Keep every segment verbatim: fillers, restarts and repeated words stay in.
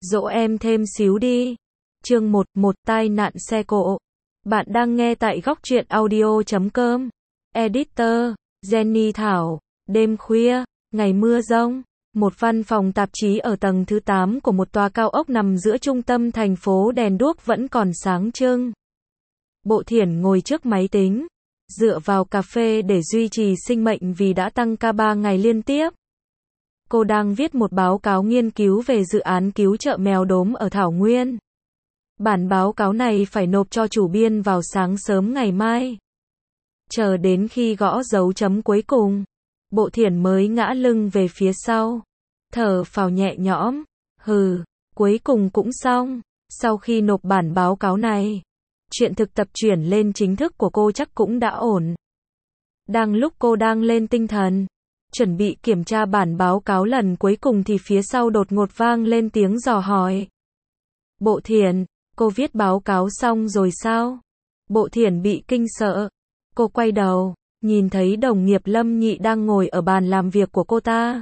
Dỗ em thêm xíu đi. Chương một, một tai nạn xe cộ. Bạn đang nghe tại góc truyện audio chấm com. Editor, Jenny Thảo. Đêm khuya, ngày mưa rông. Một văn phòng tạp chí ở tầng thứ tám của một tòa cao ốc nằm giữa trung tâm thành phố, đèn đuốc vẫn còn sáng trưng. Bộ Thiển ngồi trước máy tính, dựa vào cà phê để duy trì sinh mệnh vì đã tăng ca ba ngày liên tiếp. Cô đang viết một báo cáo nghiên cứu về dự án cứu trợ mèo đốm ở Thảo Nguyên. Bản báo cáo này phải nộp cho chủ biên vào sáng sớm ngày mai. Chờ đến khi gõ dấu chấm cuối cùng, Bộ Thiển mới ngã lưng về phía sau, thở phào nhẹ nhõm. Hừ, cuối cùng cũng xong. Sau khi nộp bản báo cáo này, chuyện thực tập chuyển lên chính thức của cô chắc cũng đã ổn. Đang lúc cô đang lên tinh thần, chuẩn bị kiểm tra bản báo cáo lần cuối cùng thì phía sau đột ngột vang lên tiếng dò hỏi. Bộ Thiển, cô viết báo cáo xong rồi sao? Bộ Thiển bị kinh sợ. Cô quay đầu, nhìn thấy đồng nghiệp Lâm Nhị đang ngồi ở bàn làm việc của cô ta.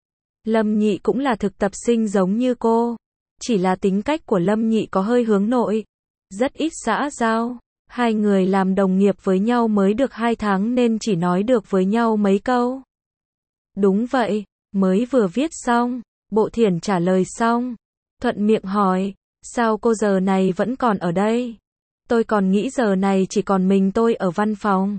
Lâm Nhị cũng là thực tập sinh giống như cô, chỉ là tính cách của Lâm Nhị có hơi hướng nội, rất ít xã giao. Hai người làm đồng nghiệp với nhau mới được hai tháng nên chỉ nói được với nhau mấy câu. Đúng vậy, mới vừa viết xong. Bộ Thiển trả lời xong, thuận miệng hỏi, sao cô giờ này vẫn còn ở đây? Tôi còn nghĩ giờ này chỉ còn mình tôi ở văn phòng.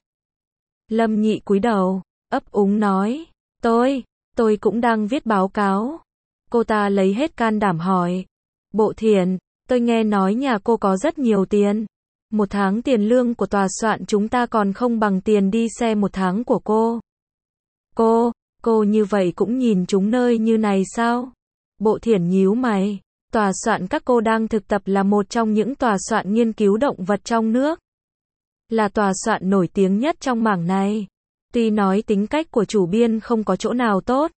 Lâm Nhị cúi đầu, ấp úng nói, tôi, tôi cũng đang viết báo cáo. Cô ta lấy hết can đảm hỏi, Bộ Thiển, tôi nghe nói nhà cô có rất nhiều tiền. Một tháng tiền lương của tòa soạn chúng ta còn không bằng tiền đi xe một tháng của cô. Cô, cô như vậy cũng nhìn chúng nơi như này sao? Bộ Thiển nhíu mày. Tòa soạn các cô đang thực tập là một trong những tòa soạn nghiên cứu động vật trong nước. Là tòa soạn nổi tiếng nhất trong mảng này. Tuy nói tính cách của chủ biên không có chỗ nào tốt,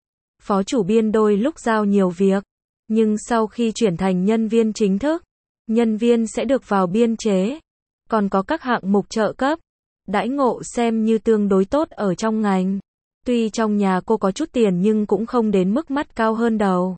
phó chủ biên đôi lúc giao nhiều việc, nhưng sau khi chuyển thành nhân viên chính thức, nhân viên sẽ được vào biên chế, còn có các hạng mục trợ cấp, đãi ngộ xem như tương đối tốt ở trong ngành. Tuy trong nhà cô có chút tiền nhưng cũng không đến mức mắt cao hơn đầu.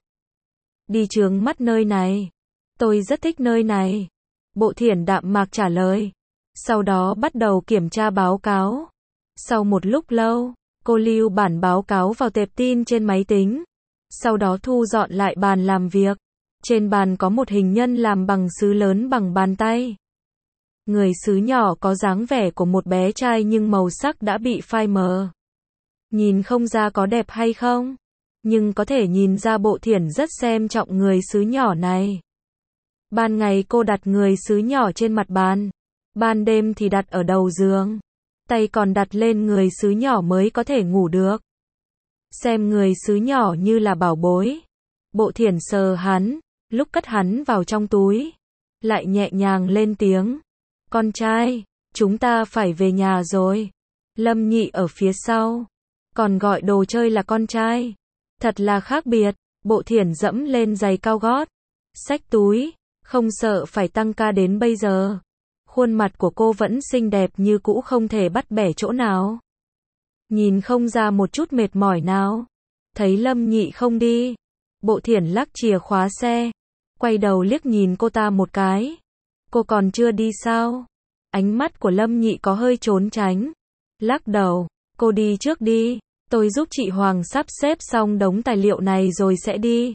Đi chướng mắt nơi này. Tôi rất thích nơi này. Bộ Thiển đạm mạc trả lời. Sau đó bắt đầu kiểm tra báo cáo. Sau một lúc lâu, cô lưu bản báo cáo vào tệp tin trên máy tính. Sau đó thu dọn lại bàn làm việc. Trên bàn có một hình nhân làm bằng sứ lớn bằng bàn tay. Người sứ nhỏ có dáng vẻ của một bé trai nhưng màu sắc đã bị phai mờ. Nhìn không ra có đẹp hay không, nhưng có thể nhìn ra Bộ Thiển rất xem trọng người sứ nhỏ này. Ban ngày cô đặt người sứ nhỏ trên mặt bàn, ban đêm thì đặt ở đầu giường, tay còn đặt lên người sứ nhỏ mới có thể ngủ được. Xem người sứ nhỏ như là bảo bối. Bộ Thiển sờ hắn, lúc cất hắn vào trong túi, lại nhẹ nhàng lên tiếng. Con trai, chúng ta phải về nhà rồi. Lâm Nhị ở phía sau, còn gọi đồ chơi là con trai. Thật là khác biệt. Bộ Thiển dẫm lên giày cao gót, xách túi, không sợ phải tăng ca đến bây giờ. Khuôn mặt của cô vẫn xinh đẹp như cũ, không thể bắt bẻ chỗ nào. Nhìn không ra một chút mệt mỏi nào. Thấy Lâm Nhị không đi, Bộ Thiển lắc chìa khóa xe, quay đầu liếc nhìn cô ta một cái. Cô còn chưa đi sao? Ánh mắt của Lâm Nhị có hơi trốn tránh. Lắc đầu, cô đi trước đi. Tôi giúp chị Hoàng sắp xếp xong đống tài liệu này rồi sẽ đi.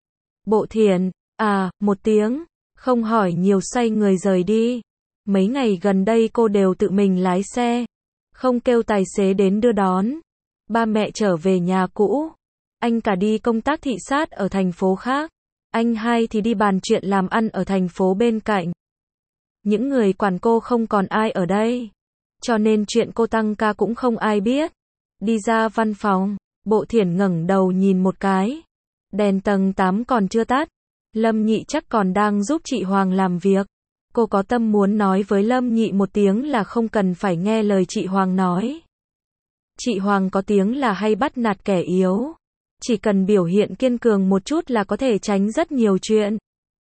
Bộ Thiển, à, một tiếng, không hỏi nhiều xoay người rời đi. Mấy ngày gần đây cô đều tự mình lái xe, không kêu tài xế đến đưa đón. Ba mẹ trở về nhà cũ. Anh cả đi công tác thị sát ở thành phố khác. Anh hai thì đi bàn chuyện làm ăn ở thành phố bên cạnh. Những người quản cô không còn ai ở đây, cho nên chuyện cô tăng ca cũng không ai biết. Đi ra văn phòng, Bộ Thiển ngẩng đầu nhìn một cái. Đèn tầng tám còn chưa tắt. Lâm Nhị chắc còn đang giúp chị Hoàng làm việc. Cô có tâm muốn nói với Lâm Nhị một tiếng là không cần phải nghe lời chị Hoàng nói. Chị Hoàng có tiếng là hay bắt nạt kẻ yếu. Chỉ cần biểu hiện kiên cường một chút là có thể tránh rất nhiều chuyện.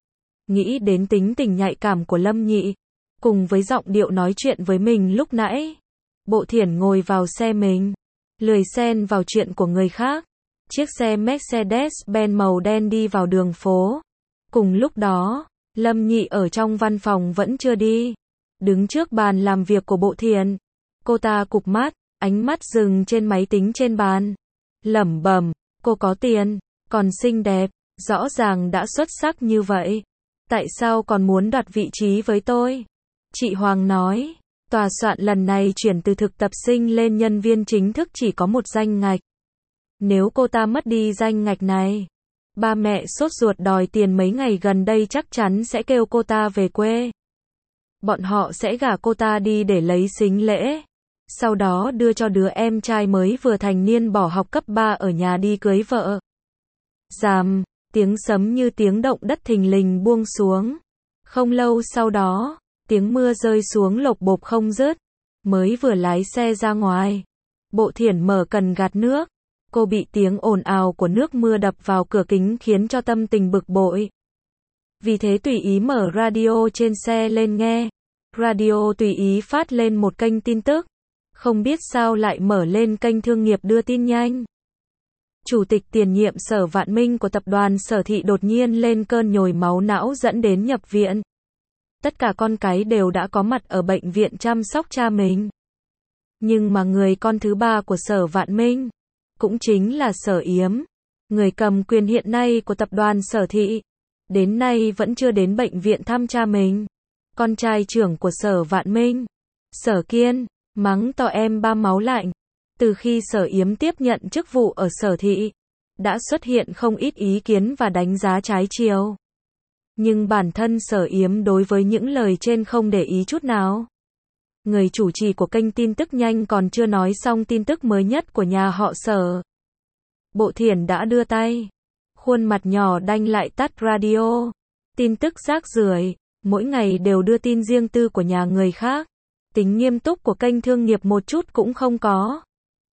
Nghĩ đến tính tình nhạy cảm của Lâm Nhị, cùng với giọng điệu nói chuyện với mình lúc nãy, Bộ Thiển ngồi vào xe mình, lười xen vào chuyện của người khác. Chiếc xe Mercedes-Benz màu đen đi vào đường phố. Cùng lúc đó, Lâm Nhị ở trong văn phòng vẫn chưa đi. Đứng trước bàn làm việc của Bộ Thiển. Cô ta cụp mắt, ánh mắt dừng trên máy tính trên bàn. Lẩm bẩm, cô có tiền, còn xinh đẹp, rõ ràng đã xuất sắc như vậy. Tại sao còn muốn đoạt vị trí với tôi? Chị Hoàng nói, tòa soạn lần này chuyển từ thực tập sinh lên nhân viên chính thức chỉ có một danh ngạch. Nếu cô ta mất đi danh ngạch này, ba mẹ sốt ruột đòi tiền mấy ngày gần đây chắc chắn sẽ kêu cô ta về quê. Bọn họ sẽ gả cô ta đi để lấy sính lễ. Sau đó đưa cho đứa em trai mới vừa thành niên bỏ học cấp ba ở nhà đi cưới vợ. Ràm, tiếng sấm như tiếng động đất thình lình buông xuống. Không lâu sau đó, tiếng mưa rơi xuống lộc bộp không dứt. Mới vừa lái xe ra ngoài, Bộ Thiển mở cần gạt nước. Cô bị tiếng ồn ào của nước mưa đập vào cửa kính khiến cho tâm tình bực bội. Vì thế tùy ý mở radio trên xe lên nghe. Radio tùy ý phát lên một kênh tin tức. Không biết sao lại mở lên kênh thương nghiệp đưa tin nhanh. Chủ tịch tiền nhiệm Sở Vạn Minh của tập đoàn Sở Thị đột nhiên lên cơn nhồi máu não dẫn đến nhập viện. Tất cả con cái đều đã có mặt ở bệnh viện chăm sóc cha mình. Nhưng mà người con thứ ba của Sở Vạn Minh, cũng chính là Sở Yếm, người cầm quyền hiện nay của tập đoàn Sở Thị, đến nay vẫn chưa đến bệnh viện thăm cha mình. Con trai trưởng của Sở Vạn Minh, Sở Kiên, mắng to em ba máu lạnh. Từ khi Sở Yếm tiếp nhận chức vụ ở Sở Thị, đã xuất hiện không ít ý kiến và đánh giá trái chiều. Nhưng bản thân Sở Yếm đối với những lời trên không để ý chút nào. Người chủ trì của kênh tin tức nhanh còn chưa nói xong tin tức mới nhất của nhà họ Sở. Bộ Thiển đã đưa tay, khuôn mặt nhỏ đanh lại tắt radio. Tin tức rác rưởi, mỗi ngày đều đưa tin riêng tư của nhà người khác. Tính nghiêm túc của kênh thương nghiệp một chút cũng không có.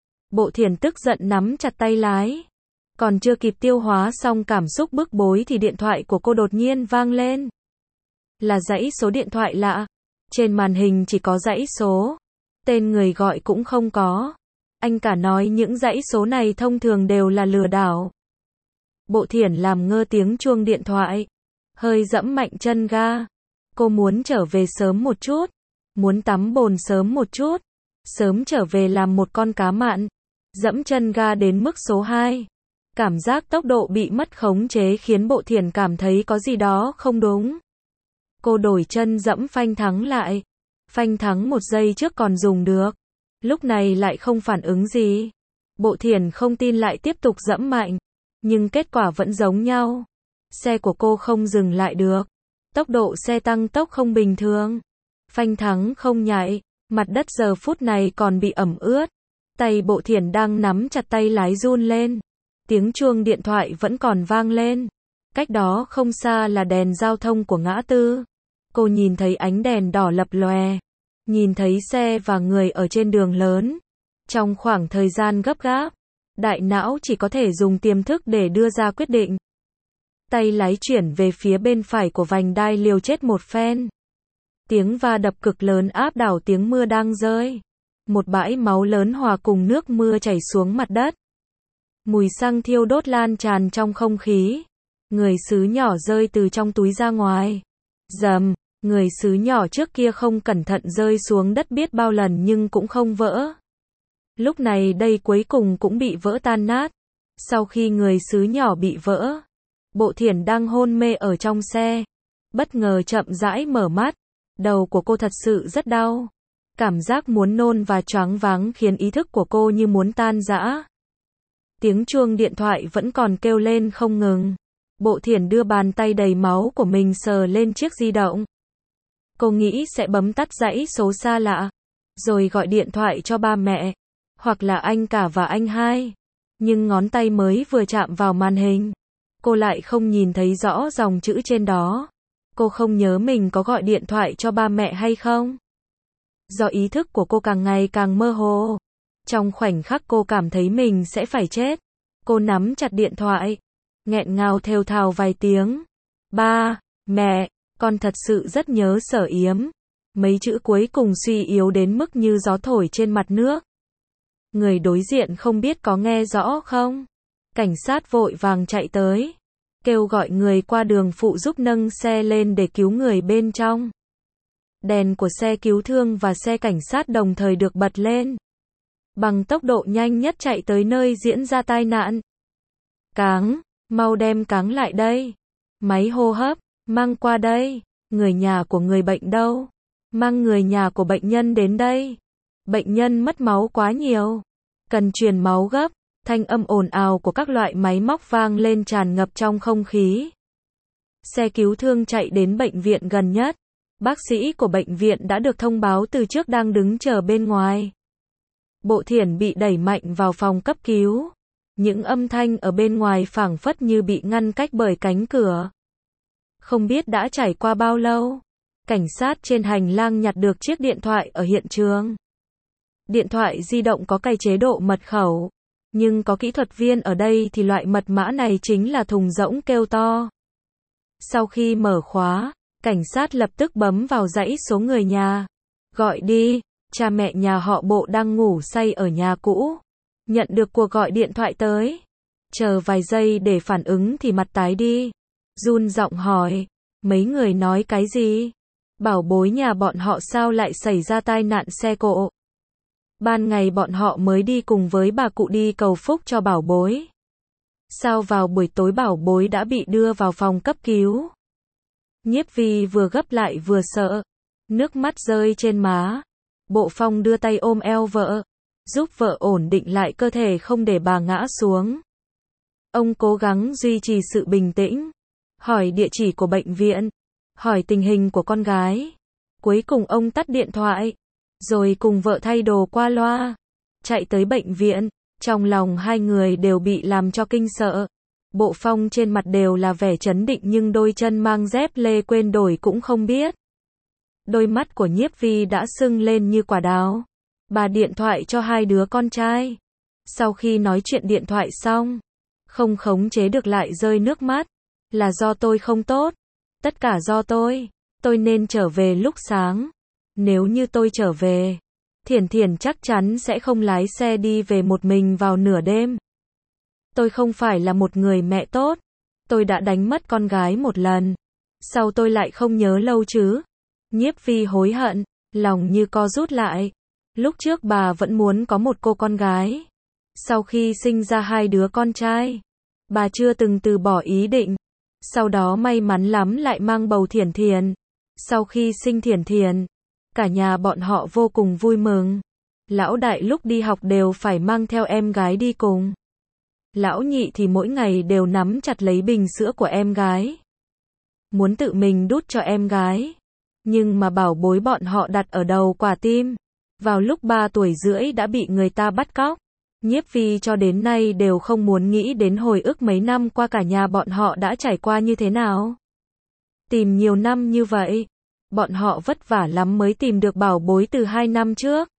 Bộ Thiển tức giận nắm chặt tay lái. Còn chưa kịp tiêu hóa xong cảm xúc bức bối thì điện thoại của cô đột nhiên vang lên. Là dãy số điện thoại lạ. Trên màn hình chỉ có dãy số. Tên người gọi cũng không có. Anh cả nói những dãy số này thông thường đều là lừa đảo. Bộ Thiển làm ngơ tiếng chuông điện thoại. Hơi dẫm mạnh chân ga. Cô muốn trở về sớm một chút. Muốn tắm bồn sớm một chút. Sớm trở về làm một con cá mặn. Dẫm chân ga đến mức số hai. Cảm giác tốc độ bị mất khống chế khiến Bộ Thiển cảm thấy có gì đó không đúng. Cô đổi chân dẫm phanh thắng lại. Phanh thắng một giây trước còn dùng được. Lúc này lại không phản ứng gì. Bộ Thiển không tin lại tiếp tục dẫm mạnh. Nhưng kết quả vẫn giống nhau. Xe của cô không dừng lại được. Tốc độ xe tăng tốc không bình thường. Phanh thắng không nhạy. Mặt đất giờ phút này còn bị ẩm ướt. Tay Bộ Thiển đang nắm chặt tay lái run lên. Tiếng chuông điện thoại vẫn còn vang lên. Cách đó không xa là đèn giao thông của ngã tư. Cô nhìn thấy ánh đèn đỏ lập lòe. Nhìn thấy xe và người ở trên đường lớn. Trong khoảng thời gian gấp gáp, đại não chỉ có thể dùng tiềm thức để đưa ra quyết định. Tay lái chuyển về phía bên phải của vành đai liều chết một phen. Tiếng va đập cực lớn áp đảo tiếng mưa đang rơi. Một bãi máu lớn hòa cùng nước mưa chảy xuống mặt đất. Mùi xăng thiêu đốt lan tràn trong không khí. Người sứ nhỏ rơi từ trong túi ra ngoài. Rầm, người sứ nhỏ trước kia không cẩn thận rơi xuống đất biết bao lần nhưng cũng không vỡ. Lúc này đây cuối cùng cũng bị vỡ tan nát. Sau khi người sứ nhỏ bị vỡ, Bộ Thiển đang hôn mê ở trong xe. Bất ngờ chậm rãi mở mắt. Đầu của cô thật sự rất đau. Cảm giác muốn nôn và choáng váng khiến ý thức của cô như muốn tan rã. Tiếng chuông điện thoại vẫn còn kêu lên không ngừng. Bộ Thiển đưa bàn tay đầy máu của mình sờ lên chiếc di động. Cô nghĩ sẽ bấm tắt dãy số xa lạ, rồi gọi điện thoại cho ba mẹ, hoặc là anh cả và anh hai. Nhưng ngón tay mới vừa chạm vào màn hình, cô lại không nhìn thấy rõ dòng chữ trên đó. Cô không nhớ mình có gọi điện thoại cho ba mẹ hay không. Do ý thức của cô càng ngày càng mơ hồ. Trong khoảnh khắc cô cảm thấy mình sẽ phải chết. Cô nắm chặt điện thoại, nghẹn ngào thều thào vài tiếng. Ba, mẹ, con thật sự rất nhớ Sở Yếm. Mấy chữ cuối cùng suy yếu đến mức như gió thổi trên mặt nước. Người đối diện không biết có nghe rõ không? Cảnh sát vội vàng chạy tới. kêu gọi người qua đường phụ giúp nâng xe lên để cứu người bên trong. Đèn của xe cứu thương và xe cảnh sát đồng thời được bật lên. Bằng tốc độ nhanh nhất chạy tới nơi diễn ra tai nạn. Cáng, mau đem Cáng lại đây. Máy hô hấp, mang qua đây. Người nhà của người bệnh đâu? Mang người nhà của bệnh nhân đến đây. Bệnh nhân mất máu quá nhiều. Cần truyền máu gấp. Thanh âm ồn ào của các loại máy móc vang lên tràn ngập trong không khí. Xe cứu thương chạy đến bệnh viện gần nhất. Bác sĩ của bệnh viện đã được thông báo từ trước đang đứng chờ bên ngoài. Bộ Thiển bị đẩy mạnh vào phòng cấp cứu. Những âm thanh ở bên ngoài phảng phất như bị ngăn cách bởi cánh cửa. Không biết đã trải qua bao lâu. Cảnh sát trên hành lang nhặt được chiếc điện thoại ở hiện trường. Điện thoại di động có cài chế độ mật khẩu. Nhưng có kỹ thuật viên ở đây thì loại mật mã này chính là thùng rỗng kêu to. Sau khi mở khóa, cảnh sát lập tức bấm vào dãy số người nhà. Gọi đi, cha mẹ nhà họ Bộ đang ngủ say ở nhà cũ. Nhận được cuộc gọi điện thoại tới. Chờ vài giây để phản ứng thì mặt tái đi. Run giọng hỏi, mấy người nói cái gì? Bảo bối nhà bọn họ sao lại xảy ra tai nạn xe cộ? Ban ngày bọn họ mới đi cùng với bà cụ đi cầu phúc cho bảo bối. Sao vào buổi tối bảo bối đã bị đưa vào phòng cấp cứu? Nhiếp Vi vừa gấp lại vừa sợ. Nước mắt rơi trên má. Bộ Phong đưa tay ôm eo vợ. Giúp vợ ổn định lại cơ thể không để bà ngã xuống. Ông cố gắng duy trì sự bình tĩnh. Hỏi địa chỉ của bệnh viện. Hỏi tình hình của con gái. Cuối cùng ông tắt điện thoại. Rồi cùng vợ thay đồ qua loa. Chạy tới bệnh viện. Trong lòng hai người đều bị làm cho kinh sợ. Bộ Phong trên mặt đều là vẻ trấn định nhưng đôi chân mang dép lê quên đổi cũng không biết. Đôi mắt của Nhiếp Vi đã sưng lên như quả đào. Bà điện thoại cho hai đứa con trai. Sau khi nói chuyện điện thoại xong, không khống chế được lại rơi nước mắt. Là do tôi không tốt. Tất cả do tôi. Tôi nên trở về lúc sáng. Nếu như tôi trở về, Thiển Thiển chắc chắn sẽ không lái xe đi về một mình vào nửa đêm. Tôi không phải là một người mẹ tốt. Tôi đã đánh mất con gái một lần. Sao tôi lại không nhớ lâu chứ? Nhiếp Vi hối hận, lòng như co rút lại. Lúc trước bà vẫn muốn có một cô con gái. Sau khi sinh ra hai đứa con trai, bà chưa từng từ bỏ ý định. Sau đó may mắn lắm lại mang bầu Thiển Thiển. Sau khi sinh Thiển Thiển, cả nhà bọn họ vô cùng vui mừng. Lão đại lúc đi học đều phải mang theo em gái đi cùng. Lão nhị thì mỗi ngày đều nắm chặt lấy bình sữa của em gái. Muốn tự mình đút cho em gái. Nhưng mà bảo bối bọn họ đặt ở đầu quả tim. Vào lúc ba tuổi rưỡi đã bị người ta bắt cóc. Nhiếp Vi cho đến nay đều không muốn nghĩ đến hồi ức mấy năm qua cả nhà bọn họ đã trải qua như thế nào. Tìm nhiều năm như vậy. Bọn họ vất vả lắm mới tìm được bảo bối từ hai năm trước.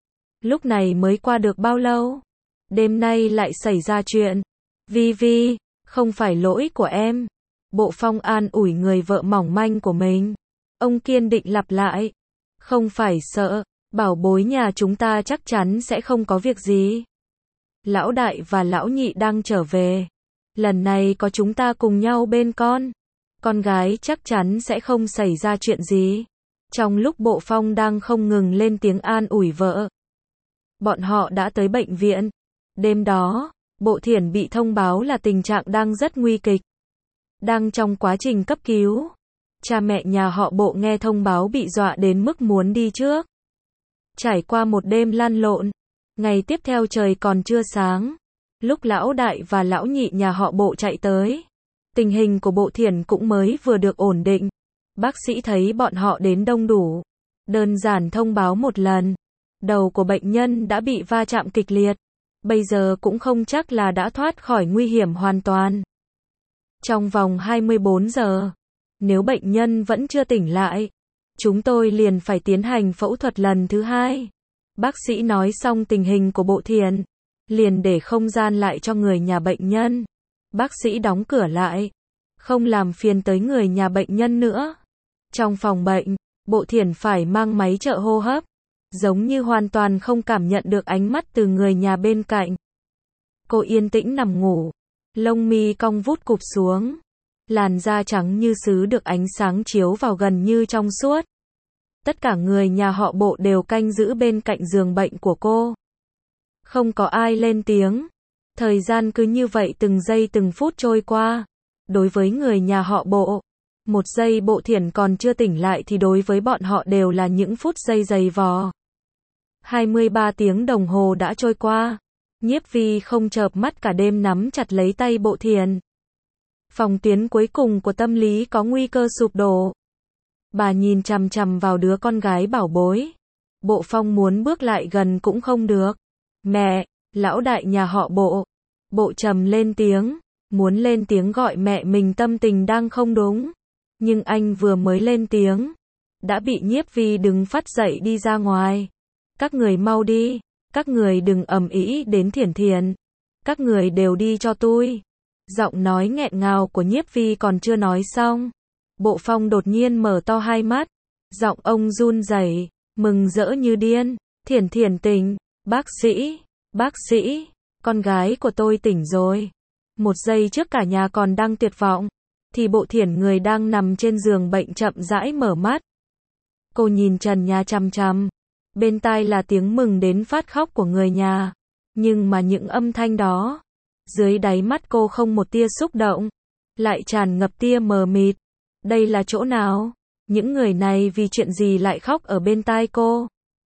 Lúc này mới qua được bao lâu? Đêm nay lại xảy ra chuyện. Vi Vi, không phải lỗi của em. Bộ Phong an ủi người vợ mỏng manh của mình. Ông kiên định lặp lại. Không phải sợ, bảo bối nhà chúng ta chắc chắn sẽ không có việc gì. Lão đại và lão nhị đang trở về. Lần này có chúng ta cùng nhau bên con. Con gái chắc chắn sẽ không xảy ra chuyện gì. Trong lúc Bộ Phong đang không ngừng lên tiếng an ủi vợ, bọn họ đã tới bệnh viện. Đêm đó, Bộ Thiển bị thông báo là tình trạng đang rất nguy kịch. Đang trong quá trình cấp cứu. Cha mẹ nhà họ Bộ nghe thông báo bị dọa đến mức muốn đi trước. Trải qua một đêm lăn lộn, ngày tiếp theo trời còn chưa sáng. Lúc lão đại và lão nhị nhà họ Bộ chạy tới, tình hình của Bộ Thiển cũng mới vừa được ổn định. Bác sĩ thấy bọn họ đến đông đủ. Đơn giản thông báo một lần. Đầu của bệnh nhân đã bị va chạm kịch liệt. Bây giờ cũng không chắc là đã thoát khỏi nguy hiểm hoàn toàn. Trong vòng hai mươi bốn giờ, nếu bệnh nhân vẫn chưa tỉnh lại, chúng tôi liền phải tiến hành phẫu thuật lần thứ hai. Bác sĩ nói xong tình hình của Bộ Thiển, liền để không gian lại cho người nhà bệnh nhân. Bác sĩ đóng cửa lại, không làm phiền tới người nhà bệnh nhân nữa. Trong phòng bệnh, Bộ Thiển phải mang máy trợ hô hấp, giống như hoàn toàn không cảm nhận được ánh mắt từ người nhà bên cạnh. Cô yên tĩnh nằm ngủ, lông mi cong vút cụp xuống, làn da trắng như sứ được ánh sáng chiếu vào gần như trong suốt. Tất cả người nhà họ Bộ đều canh giữ bên cạnh giường bệnh của cô. Không có ai lên tiếng. Thời gian cứ như vậy từng giây từng phút trôi qua. Đối với người nhà họ Bộ, một giây Bộ Thiển còn chưa tỉnh lại thì đối với bọn họ đều là những phút giây dày vò. hai mươi ba tiếng đồng hồ đã trôi qua. Nhiếp Vi không chợp mắt cả đêm nắm chặt lấy tay Bộ Thiển. Phòng tuyến cuối cùng của tâm lý có nguy cơ sụp đổ. Bà nhìn chằm chằm vào đứa con gái bảo bối. Bộ Phong muốn bước lại gần cũng không được. Mẹ, lão đại nhà họ Bộ. Bộ Trầm lên tiếng, muốn lên tiếng gọi mẹ mình, tâm tình đang không đúng. Nhưng anh vừa mới lên tiếng, đã bị Nhiếp Vi đứng phát dậy đi ra ngoài. Các người mau đi, các người đừng ầm ĩ đến Thiển Thiển. Các người đều đi cho tôi. Giọng nói nghẹn ngào của Nhiếp Vi còn chưa nói xong. Bộ Phong đột nhiên mở to hai mắt. Giọng ông run rẩy, mừng rỡ như điên. Thiển Thiển tỉnh, bác sĩ, bác sĩ, con gái của tôi tỉnh rồi. Một giây trước cả nhà còn đang tuyệt vọng, thì Bộ Thiển người đang nằm trên giường bệnh chậm rãi mở mắt. Cô nhìn trần nhà chằm chằm. Bên tai là tiếng mừng đến phát khóc của người nhà. Nhưng mà những âm thanh đó, dưới đáy mắt cô không một tia xúc động, lại tràn ngập tia mờ mịt. Đây là chỗ nào? Những người này vì chuyện gì lại khóc ở bên tai cô?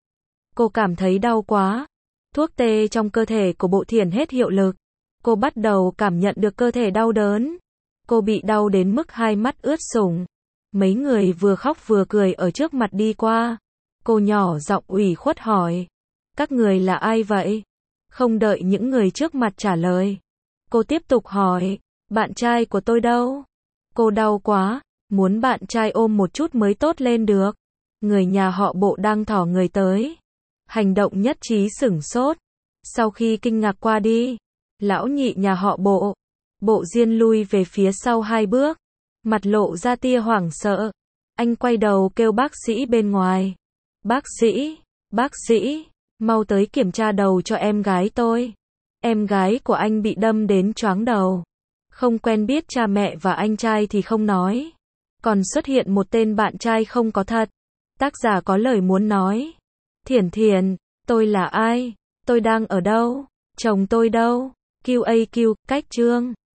Cô cảm thấy đau quá. Thuốc tê trong cơ thể của Bộ Thiển hết hiệu lực. Cô bắt đầu cảm nhận được cơ thể đau đớn. Cô bị đau đến mức hai mắt ướt sũng. Mấy người vừa khóc vừa cười ở trước mặt đi qua. Cô nhỏ giọng ủy khuất hỏi. Các người là ai vậy? Không đợi những người trước mặt trả lời, cô tiếp tục hỏi. Bạn trai của tôi đâu? Cô đau quá, muốn bạn trai ôm một chút mới tốt lên được. Người nhà họ Bộ đang thỏ người tới. Hành động nhất trí sửng sốt. Sau khi kinh ngạc qua đi, lão nhị nhà họ Bộ, Bộ Diên lui về phía sau hai bước, mặt lộ ra tia hoảng sợ. Anh quay đầu kêu bác sĩ bên ngoài. Bác sĩ, bác sĩ, mau tới kiểm tra đầu cho em gái tôi. Em gái của anh bị đâm đến choáng đầu. Không quen biết cha mẹ và anh trai thì không nói. Còn xuất hiện một tên bạn trai không có thật. Tác giả có lời muốn nói. Thiển Thiển, tôi là ai? Tôi đang ở đâu? Chồng tôi đâu? quy a quy, cách chương.